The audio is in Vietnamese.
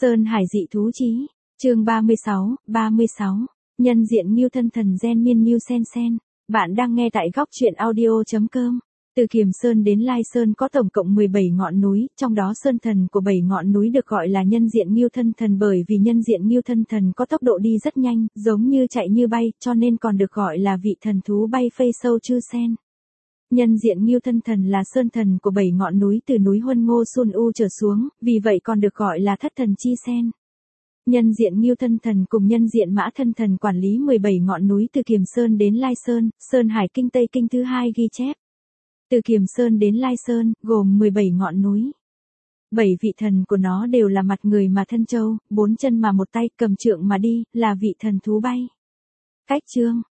Sơn Hải dị thú chí, chương 36, nhân diện Ngưu thân thần gen miên Ngưu sen sen. Bạn đang nghe tại góc truyện audio.com. Từ Kiềm Sơn đến Lai Sơn có tổng cộng 17 ngọn núi, trong đó sơn thần của 7 ngọn núi được gọi là nhân diện Ngưu thân thần bởi vì nhân diện Ngưu thân thần có tốc độ đi rất nhanh, giống như chạy như bay, cho nên còn được gọi là vị thần thú bay phây sâu chư sen. Nhân diện Ngưu thân thần là sơn thần của 7 ngọn núi từ núi Huân Ngô Sun U trở xuống, vì vậy còn được gọi là thất thần chi sen. Nhân diện Ngưu thân thần cùng nhân diện Mã thân thần quản lý 17 ngọn núi từ Kiềm Sơn đến Lai Sơn, Sơn Hải Kinh Tây Kinh thứ 2 ghi chép. Từ Kiềm Sơn đến Lai Sơn, gồm 17 ngọn núi. 7 vị thần của nó đều là mặt người mà thân trâu, 4 chân mà một tay, cầm trượng mà đi, là vị thần thú bay. Cách chương,